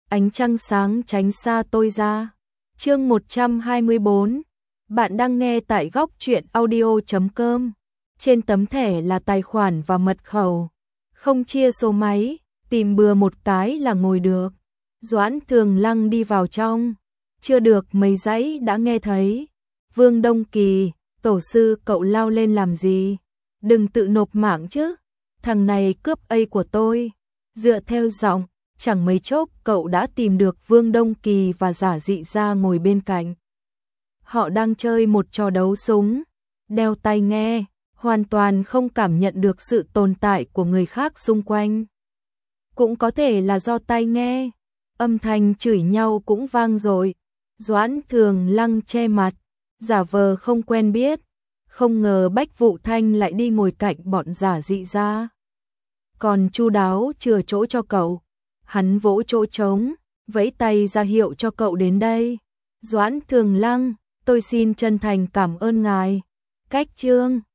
ánh trăng sáng tránh xa tôi ra. Chương 124. Bạn đang nghe tại góc truyện audio.com. Trên tấm thẻ là tài khoản và mật khẩu. Không chia số máy, tìm bừa một cái là ngồi được. Doãn Thường Lăng đi vào trong. Chưa được mấy dãy đã nghe thấy. Vương Đông Kỳ, tổ sư cậu lao lên làm gì? Đừng tự nộp mạng chứ. Thằng này cướp A của tôi. Dựa theo giọng, chẳng mấy chốc cậu đã tìm được Vương Đông Kỳ và Giả Dị Gia ngồi bên cạnh. Họ đang chơi một trò đấu súng. Đeo tai nghe, hoàn toàn không cảm nhận được sự tồn tại của người khác xung quanh. Cũng có thể là do tai nghe, âm thanh chửi nhau cũng vang dội. Doãn Thường Lăng che mặt, giả vờ không quen biết. Không ngờ Bách Vụ Thanh lại đi ngồi cạnh bọn Giả Dị Gia. Còn chu đáo chừa chỗ cho cậu. Hắn vỗ chỗ trống, vẫy tay ra hiệu cho cậu đến đây. Doãn Thường Lăng, tôi xin chân thành cảm ơn ngài. Cách chương